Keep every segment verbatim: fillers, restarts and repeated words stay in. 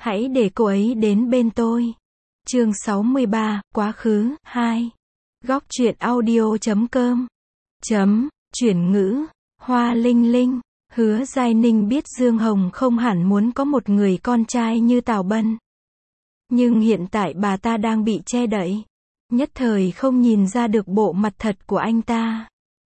Hãy để cô ấy đến bên tôi. Chương sáu mươi ba, quá khứ, hai. Góc truyện audio chấm com. Chấm, chuyển ngữ, Hoa Linh Linh. Hứa Giai Ninh biết Dương Hồng không hẳn muốn có một người con trai như Tào Bân. Nhưng hiện tại bà ta đang bị che đậy. Nhất thời không nhìn ra được bộ mặt thật của anh ta.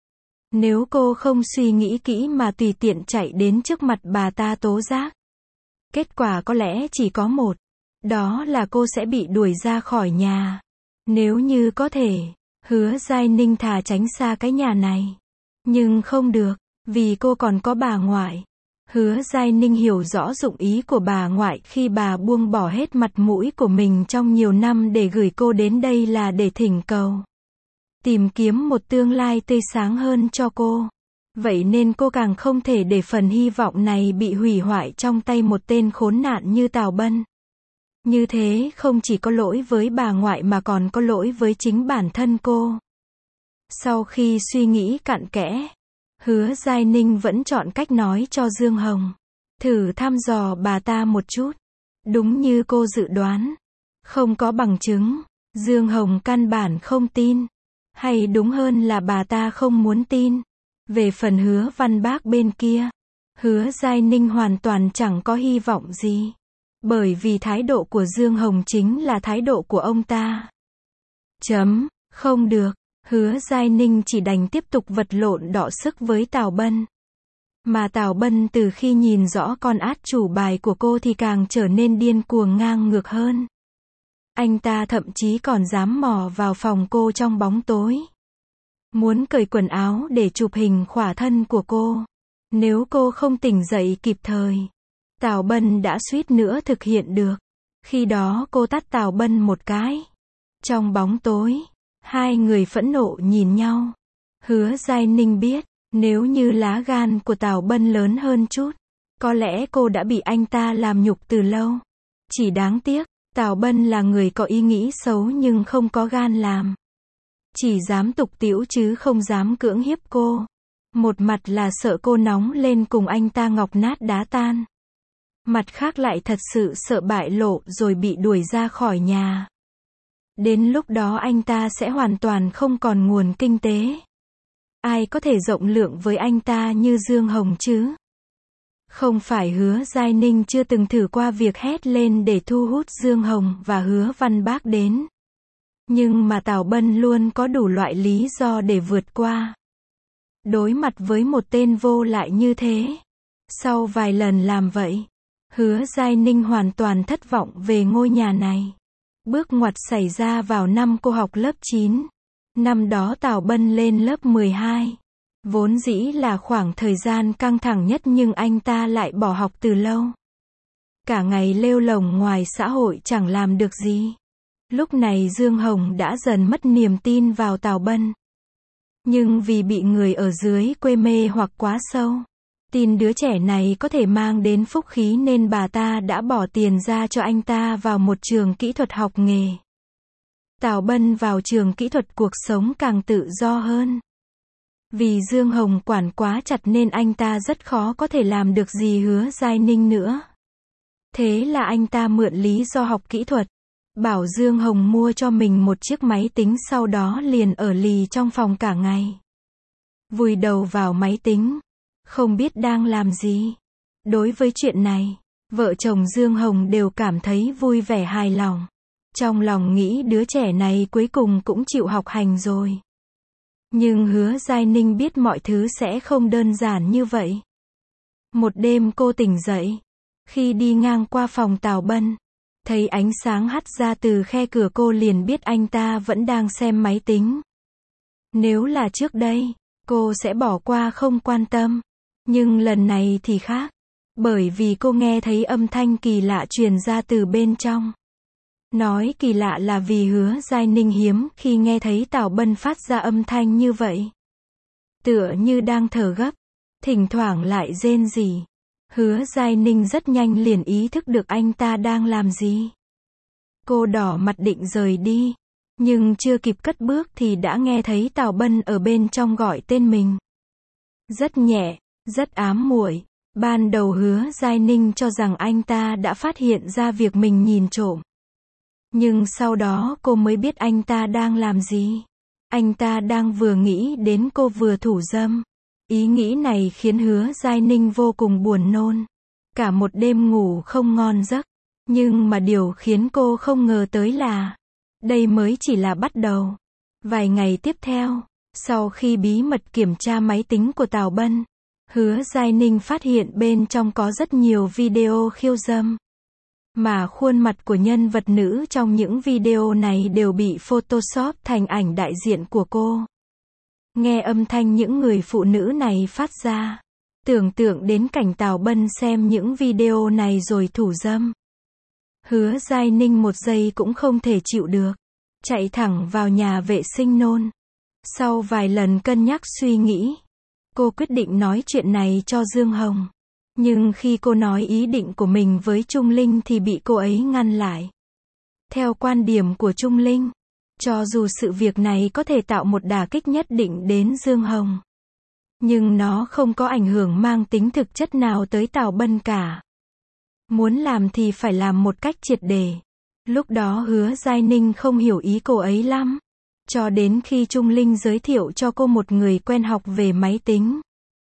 Nếu cô không suy nghĩ kỹ mà tùy tiện chạy đến trước mặt bà ta tố giác, kết quả có lẽ chỉ có một. Đó là cô sẽ bị đuổi ra khỏi nhà. Nếu như có thể, Hứa Giai Ninh thà tránh xa cái nhà này. Nhưng không được, vì cô còn có bà ngoại. Hứa Giai Ninh hiểu rõ dụng ý của bà ngoại khi bà buông bỏ hết mặt mũi của mình trong nhiều năm để gửi cô đến đây là để thỉnh cầu. Tìm kiếm một tương lai tươi sáng hơn cho cô. Vậy nên cô càng không thể để phần hy vọng này bị hủy hoại trong tay một tên khốn nạn như Tào Bân. Như thế không chỉ có lỗi với bà ngoại mà còn có lỗi với chính bản thân cô. Sau khi suy nghĩ cặn kẽ, Hứa Giai Ninh vẫn chọn cách nói cho Dương Hồng. Thử thăm dò bà ta một chút. Đúng như cô dự đoán. Không có bằng chứng. Dương Hồng căn bản không tin. Hay đúng hơn là bà ta không muốn tin. Về phần Hứa Văn Bác bên kia, Hứa Giai Ninh hoàn toàn chẳng có hy vọng gì. Bởi vì thái độ của Dương Hồng chính là thái độ của ông ta. Chấm, không được. Hứa Giai Ninh chỉ đành tiếp tục vật lộn đọ sức với Tào Bân. Mà Tào Bân từ khi nhìn rõ con át chủ bài của cô thì càng trở nên điên cuồng ngang ngược hơn. Anh ta thậm chí còn dám mò vào phòng cô trong bóng tối. Muốn cởi quần áo để chụp hình khỏa thân của cô. Nếu cô không tỉnh dậy kịp thời, Tào Bân đã suýt nữa thực hiện được. Khi đó cô tát Tào Bân một cái. Trong bóng tối, hai người phẫn nộ nhìn nhau. Hứa Giai Ninh biết, nếu như lá gan của Tào Bân lớn hơn chút, có lẽ cô đã bị anh ta làm nhục từ lâu. Chỉ đáng tiếc, Tào Bân là người có ý nghĩ xấu nhưng không có gan làm. Chỉ dám tục tĩu chứ không dám cưỡng hiếp cô. Một mặt là sợ cô nóng lên cùng anh ta ngọc nát đá tan. Mặt khác lại thật sự sợ bại lộ rồi bị đuổi ra khỏi nhà. Đến lúc đó anh ta sẽ hoàn toàn không còn nguồn kinh tế. Ai có thể rộng lượng với anh ta như Dương Hồng chứ? Không phải Hứa Giai Ninh chưa từng thử qua việc hét lên để thu hút Dương Hồng và Hứa Văn Bác đến. Nhưng mà Tào Bân luôn có đủ loại lý do để vượt qua. Đối mặt với một tên vô lại như thế. Sau vài lần làm vậy, Hứa Giai Ninh hoàn toàn thất vọng về ngôi nhà này. Bước ngoặt xảy ra vào năm cô học lớp chín. Năm đó Tào Bân lên lớp mười hai. Vốn dĩ là khoảng thời gian căng thẳng nhất nhưng anh ta lại bỏ học từ lâu. Cả ngày lêu lổng ngoài xã hội chẳng làm được gì. Lúc này Dương Hồng đã dần mất niềm tin vào Tào Bân. Nhưng vì bị người ở dưới quê mê hoặc quá sâu, tin đứa trẻ này có thể mang đến phúc khí nên bà ta đã bỏ tiền ra cho anh ta vào một trường kỹ thuật học nghề. Tào Bân vào trường kỹ thuật cuộc sống càng tự do hơn. Vì Dương Hồng quản quá chặt nên anh ta rất khó có thể làm được gì Hứa Giai Ninh nữa. Thế là anh ta mượn lý do học kỹ thuật, bảo Dương Hồng mua cho mình một chiếc máy tính, sau đó liền ở lì trong phòng cả ngày. Vùi đầu vào máy tính, không biết đang làm gì. Đối với chuyện này, vợ chồng Dương Hồng đều cảm thấy vui vẻ hài lòng. Trong lòng nghĩ đứa trẻ này cuối cùng cũng chịu học hành rồi. Nhưng Hứa Giai Ninh biết mọi thứ sẽ không đơn giản như vậy. Một đêm cô tỉnh dậy. Khi đi ngang qua phòng Tào Bân, thấy ánh sáng hắt ra từ khe cửa cô liền biết anh ta vẫn đang xem máy tính. Nếu là trước đây, cô sẽ bỏ qua không quan tâm. Nhưng lần này thì khác. Bởi vì cô nghe thấy âm thanh kỳ lạ truyền ra từ bên trong. Nói kỳ lạ là vì Hứa Giai Ninh hiếm khi nghe thấy Tào Bân phát ra âm thanh như vậy. Tựa như đang thở gấp, thỉnh thoảng lại rên rỉ. Hứa Giai Ninh rất nhanh liền ý thức được anh ta đang làm gì. Cô đỏ mặt định rời đi, nhưng chưa kịp cất bước thì đã nghe thấy Tào Bân ở bên trong gọi tên mình. Rất nhẹ, rất ám muội. Ban đầu Hứa Giai Ninh cho rằng anh ta đã phát hiện ra việc mình nhìn trộm. Nhưng sau đó cô mới biết anh ta đang làm gì. Anh ta đang vừa nghĩ đến cô vừa thủ dâm. Ý nghĩ này khiến Hứa Giai Ninh vô cùng buồn nôn. Cả một đêm ngủ không ngon giấc. Nhưng mà điều khiến cô không ngờ tới là, đây mới chỉ là bắt đầu. Vài ngày tiếp theo, sau khi bí mật kiểm tra máy tính của Tào Bân, Hứa Giai Ninh phát hiện bên trong có rất nhiều video khiêu dâm. Mà khuôn mặt của nhân vật nữ trong những video này đều bị Photoshop thành ảnh đại diện của cô. Nghe âm thanh những người phụ nữ này phát ra, tưởng tượng đến cảnh Tào Bân xem những video này rồi thủ dâm. Hứa Giai Ninh một giây cũng không thể chịu được, chạy thẳng vào nhà vệ sinh nôn. Sau vài lần cân nhắc suy nghĩ, cô quyết định nói chuyện này cho Dương Hồng. Nhưng khi cô nói ý định của mình với Trung Linh thì bị cô ấy ngăn lại. Theo quan điểm của Trung Linh, cho dù sự việc này có thể tạo một đả kích nhất định đến Dương Hồng, nhưng nó không có ảnh hưởng mang tính thực chất nào tới Tào Bân cả. Muốn làm thì phải làm một cách triệt để. Lúc đó Hứa Giai Ninh không hiểu ý cô ấy lắm. Cho đến khi Trung Linh giới thiệu cho cô một người quen học về máy tính.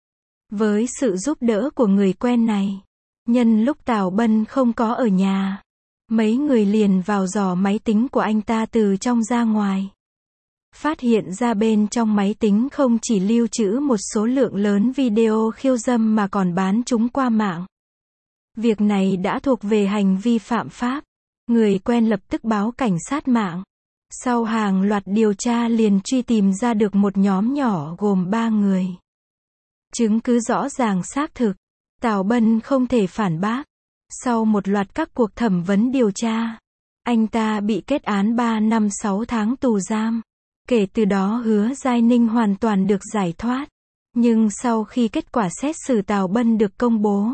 Với sự giúp đỡ của người quen này, nhân lúc Tào Bân không có ở nhà, mấy người liền vào dò máy tính của anh ta từ trong ra ngoài. Phát hiện ra bên trong máy tính không chỉ lưu trữ một số lượng lớn video khiêu dâm mà còn bán chúng qua mạng. Việc này đã thuộc về hành vi phạm pháp. Người quen lập tức báo cảnh sát mạng. Sau hàng loạt điều tra liền truy tìm ra được một nhóm nhỏ gồm ba người. Chứng cứ rõ ràng xác thực. Tào Bân không thể phản bác. Sau một loạt các cuộc thẩm vấn điều tra, anh ta bị kết án ba năm sáu tháng tù giam. Kể từ đó Hứa Giai Ninh hoàn toàn được giải thoát. Nhưng sau khi kết quả xét xử Tào Bân được công bố,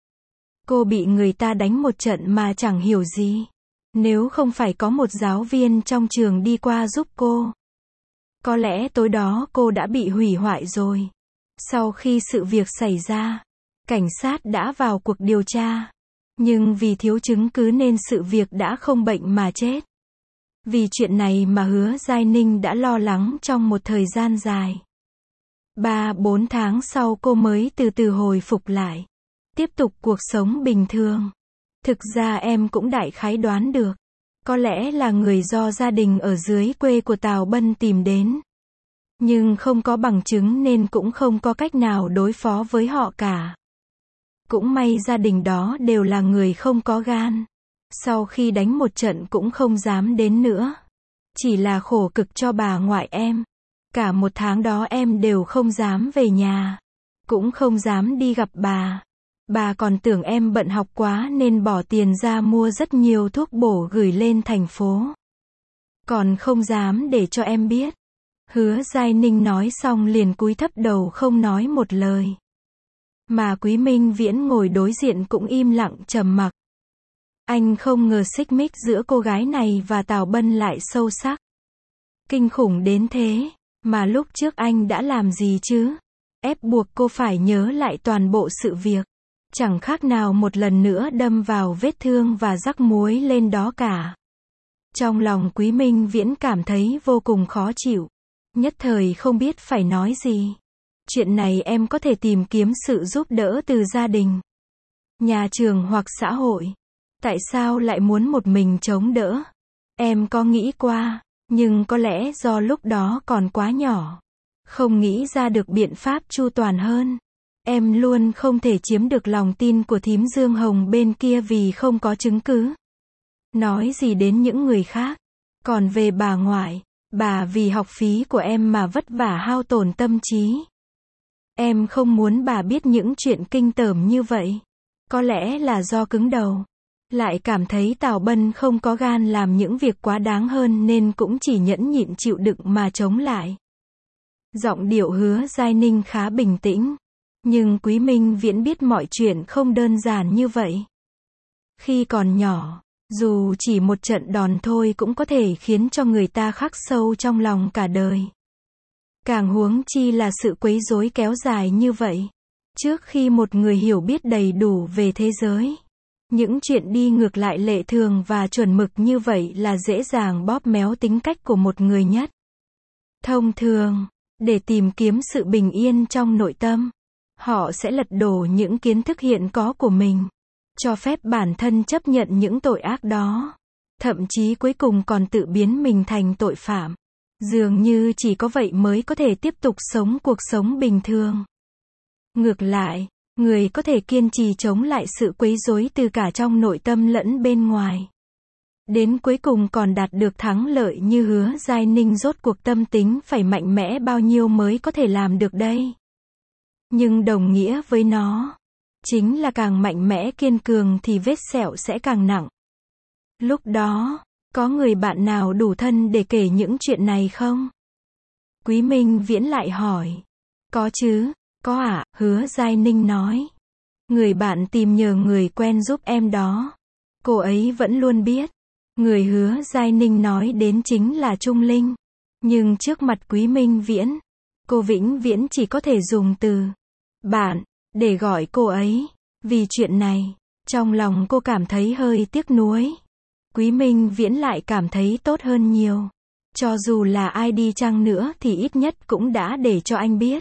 cô bị người ta đánh một trận mà chẳng hiểu gì. Nếu không phải có một giáo viên trong trường đi qua giúp cô, có lẽ tối đó cô đã bị hủy hoại rồi. Sau khi sự việc xảy ra, cảnh sát đã vào cuộc điều tra. Nhưng vì thiếu chứng cứ nên sự việc đã không bệnh mà chết. Vì chuyện này mà Hứa Giai Ninh đã lo lắng trong một thời gian dài. Ba bốn tháng sau cô mới từ từ hồi phục lại. Tiếp tục cuộc sống bình thường. Thực ra em cũng đại khái đoán được. Có lẽ là người do gia đình ở dưới quê của Tào Bân tìm đến. Nhưng không có bằng chứng nên cũng không có cách nào đối phó với họ cả. Cũng may gia đình đó đều là người không có gan. Sau khi đánh một trận cũng không dám đến nữa. Chỉ là khổ cực cho bà ngoại em. Cả một tháng đó em đều không dám về nhà. Cũng không dám đi gặp bà. Bà còn tưởng em bận học quá nên bỏ tiền ra mua rất nhiều thuốc bổ gửi lên thành phố. Còn không dám để cho em biết. Hứa Giai Ninh nói xong liền cúi thấp đầu không nói một lời. Mà Quý Minh Viễn ngồi đối diện cũng im lặng trầm mặc. Anh không ngờ xích mích giữa cô gái này và Tào Bân lại sâu sắc. Kinh khủng đến thế, mà lúc trước anh đã làm gì chứ? Ép buộc cô phải nhớ lại toàn bộ sự việc. Chẳng khác nào một lần nữa đâm vào vết thương và rắc muối lên đó cả. Trong lòng Quý Minh Viễn cảm thấy vô cùng khó chịu. Nhất thời không biết phải nói gì. Chuyện này em có thể tìm kiếm sự giúp đỡ từ gia đình, nhà trường hoặc xã hội. Tại sao lại muốn một mình chống đỡ? Em có nghĩ qua, nhưng có lẽ do lúc đó còn quá nhỏ. Không nghĩ ra được biện pháp chu toàn hơn. Em luôn không thể chiếm được lòng tin của thím Dương Hồng bên kia vì không có chứng cứ. Nói gì đến những người khác. Còn về bà ngoại, bà vì học phí của em mà vất vả hao tổn tâm trí. Em không muốn bà biết những chuyện kinh tởm như vậy. Có lẽ là do cứng đầu. Lại cảm thấy Tào Bân không có gan làm những việc quá đáng hơn nên cũng chỉ nhẫn nhịn chịu đựng mà chống lại. Giọng điệu Hứa Giai Ninh khá bình tĩnh. Nhưng Quý Minh Viễn biết mọi chuyện không đơn giản như vậy. Khi còn nhỏ, dù chỉ một trận đòn thôi cũng có thể khiến cho người ta khắc sâu trong lòng cả đời. Càng huống chi là sự quấy rối kéo dài như vậy. Trước khi một người hiểu biết đầy đủ về thế giới, những chuyện đi ngược lại lệ thường và chuẩn mực như vậy là dễ dàng bóp méo tính cách của một người nhất. Thông thường, để tìm kiếm sự bình yên trong nội tâm, họ sẽ lật đổ những kiến thức hiện có của mình, cho phép bản thân chấp nhận những tội ác đó, thậm chí cuối cùng còn tự biến mình thành tội phạm. Dường như chỉ có vậy mới có thể tiếp tục sống cuộc sống bình thường. Ngược lại, người có thể kiên trì chống lại sự quấy rối từ cả trong nội tâm lẫn bên ngoài, đến cuối cùng còn đạt được thắng lợi như Hứa Giai Ninh. Rốt cuộc tâm tính phải mạnh mẽ bao nhiêu mới có thể làm được đây? Nhưng đồng nghĩa với nó, chính là càng mạnh mẽ kiên cường thì vết sẹo sẽ càng nặng. Lúc đó, có người bạn nào đủ thân để kể những chuyện này không? Quý Minh Viễn lại hỏi. Có chứ, có ạ, à, Hứa Giai Ninh nói. Người bạn tìm nhờ người quen giúp em đó. Cô ấy vẫn luôn biết. Người Hứa Giai Ninh nói đến chính là Trung Linh. Nhưng trước mặt Quý Minh Viễn, cô vĩnh viễn chỉ có thể dùng từ bạn để gọi cô ấy. Vì chuyện này, trong lòng cô cảm thấy hơi tiếc nuối. Quý Minh Viễn lại cảm thấy tốt hơn nhiều. Cho dù là ai đi chăng nữa thì ít nhất cũng đã để cho anh biết.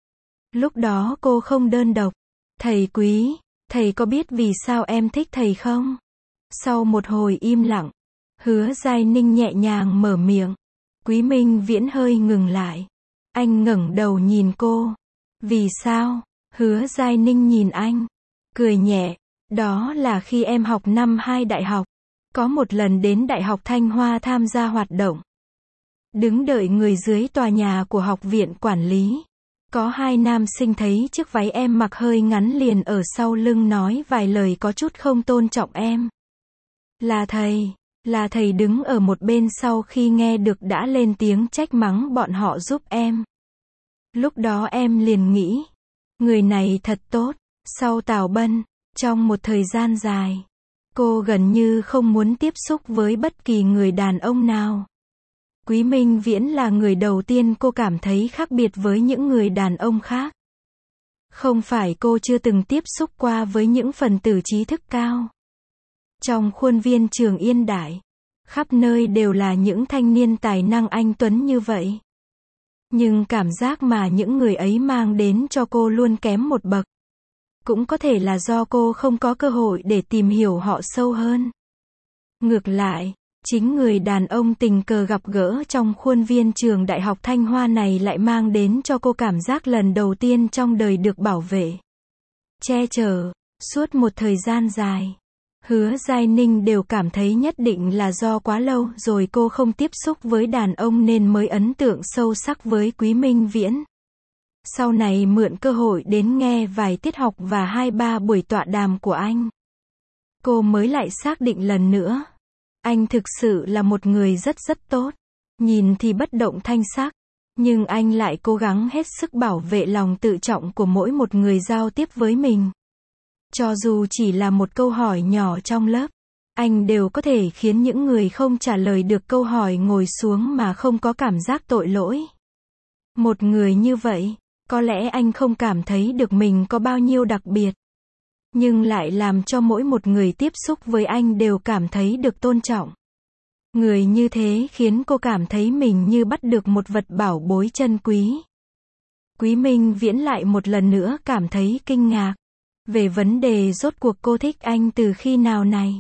Lúc đó cô không đơn độc. Thầy Quý, thầy có biết vì sao em thích thầy không? Sau một hồi im lặng, Hứa Giai Ninh nhẹ nhàng mở miệng. Quý Minh Viễn hơi ngừng lại. Anh ngẩng đầu nhìn cô. Vì sao? Hứa Giai Ninh nhìn anh, cười nhẹ. Đó là khi em học năm hai đại học, có một lần đến Đại học Thanh Hoa tham gia hoạt động. Đứng đợi người dưới tòa nhà của học viện quản lý. Có hai nam sinh thấy chiếc váy em mặc hơi ngắn liền ở sau lưng nói vài lời có chút không tôn trọng em. Là thầy, là thầy đứng ở một bên sau khi nghe được đã lên tiếng trách mắng bọn họ giúp em. Lúc đó em liền nghĩ, người này thật tốt. Sau Tào Bân, trong một thời gian dài, cô gần như không muốn tiếp xúc với bất kỳ người đàn ông nào. Quý Minh Viễn là người đầu tiên cô cảm thấy khác biệt với những người đàn ông khác. Không phải cô chưa từng tiếp xúc qua với những phần tử trí thức cao. Trong khuôn viên trường Yên Đại, khắp nơi đều là những thanh niên tài năng anh tuấn như vậy. Nhưng cảm giác mà những người ấy mang đến cho cô luôn kém một bậc. Cũng có thể là do cô không có cơ hội để tìm hiểu họ sâu hơn. Ngược lại, chính người đàn ông tình cờ gặp gỡ trong khuôn viên trường Đại học Thanh Hoa này lại mang đến cho cô cảm giác lần đầu tiên trong đời được bảo vệ, che chở, suốt một thời gian dài. Hứa Giai Ninh đều cảm thấy nhất định là do quá lâu rồi cô không tiếp xúc với đàn ông nên mới ấn tượng sâu sắc với Quý Minh Viễn. Sau này mượn cơ hội đến nghe vài tiết học và hai ba buổi tọa đàm của anh, cô mới lại xác định lần nữa. Anh thực sự là một người rất rất tốt. Nhìn thì bất động thanh sắc, nhưng anh lại cố gắng hết sức bảo vệ lòng tự trọng của mỗi một người giao tiếp với mình. Cho dù chỉ là một câu hỏi nhỏ trong lớp, anh đều có thể khiến những người không trả lời được câu hỏi ngồi xuống mà không có cảm giác tội lỗi. Một người như vậy, có lẽ anh không cảm thấy được mình có bao nhiêu đặc biệt, nhưng lại làm cho mỗi một người tiếp xúc với anh đều cảm thấy được tôn trọng. Người như thế khiến cô cảm thấy mình như bắt được một vật bảo bối chân quý. Quý Minh Viễn lại một lần nữa cảm thấy kinh ngạc về vấn đề rốt cuộc cô thích anh từ khi nào này.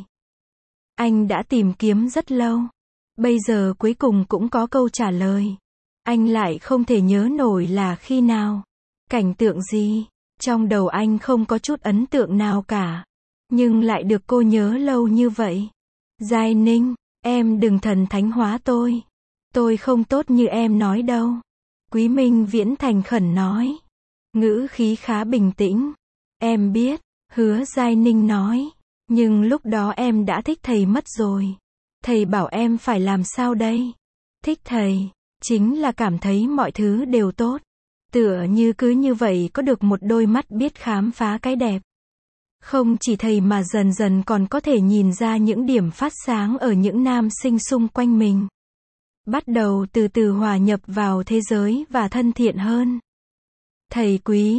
Anh đã tìm kiếm rất lâu, bây giờ cuối cùng cũng có câu trả lời. Anh lại không thể nhớ nổi là khi nào, cảnh tượng gì. Trong đầu anh không có chút ấn tượng nào cả, nhưng lại được cô nhớ lâu như vậy. Giai Ninh, em đừng thần thánh hóa tôi. Tôi không tốt như em nói đâu. Quý Minh Viễn thành khẩn nói. Ngữ khí khá bình tĩnh. Em biết, Hứa Giai Ninh nói. Nhưng lúc đó em đã thích thầy mất rồi. Thầy bảo em phải làm sao đây? Thích thầy, chính là cảm thấy mọi thứ đều tốt. Tựa như cứ như vậy có được một đôi mắt biết khám phá cái đẹp. Không chỉ thầy mà dần dần còn có thể nhìn ra những điểm phát sáng ở những nam sinh xung quanh mình. Bắt đầu từ từ hòa nhập vào thế giới và thân thiện hơn. Thầy Quý,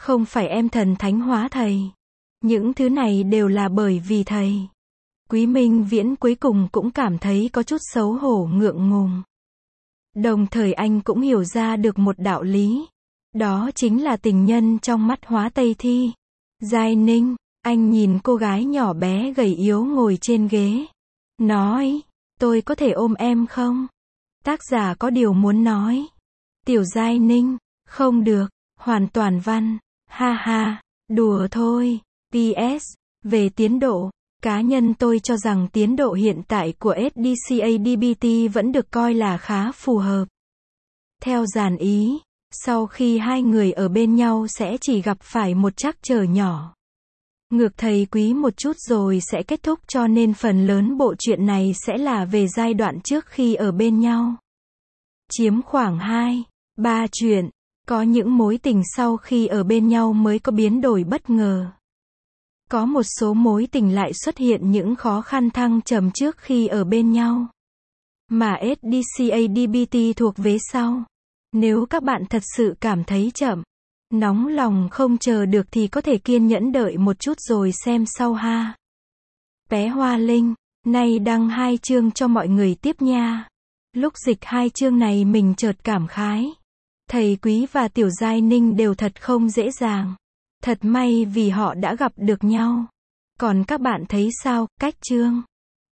Không phải em thần thánh hóa thầy. Những thứ này đều là bởi vì thầy. Quý Minh Viễn cuối cùng cũng cảm thấy có chút xấu hổ ngượng ngùng. Đồng thời anh cũng hiểu ra được một đạo lý. Đó chính là tình nhân trong mắt Hóa Tây Thi. Giai Ninh, anh nhìn cô gái nhỏ bé gầy yếu ngồi trên ghế. Nói, tôi có thể ôm em không? Tác giả có điều muốn nói. Tiểu Giai Ninh, không được, hoàn toàn văn. Ha ha, đùa thôi. pê ét, về tiến độ, cá nhân tôi cho rằng tiến độ hiện tại của ét đê xê a đê bê tê vẫn được coi là khá phù hợp. Theo dàn ý, sau khi hai người ở bên nhau sẽ chỉ gặp phải một trắc trở nhỏ. Ngược thầy Quý một chút rồi sẽ kết thúc, cho nên phần lớn bộ truyện này sẽ là về giai đoạn trước khi ở bên nhau. Chiếm khoảng hai, ba chuyện, có những mối tình sau khi ở bên nhau mới có biến đổi bất ngờ. Có một số mối tình lại xuất hiện những khó khăn thăng trầm trước khi ở bên nhau. Mà ét đê xê a đê bê tê thuộc vế sau. Nếu các bạn thật sự cảm thấy chậm, nóng lòng không chờ được thì có thể kiên nhẫn đợi một chút rồi xem sau ha. Bé Hoa Linh, nay đăng hai chương cho mọi người tiếp nha. Lúc dịch hai chương này mình chợt cảm khái. Thầy Quý và Tiểu Giai Ninh đều thật không dễ dàng. Thật may vì họ đã gặp được nhau. Còn các bạn thấy sao, cách chương?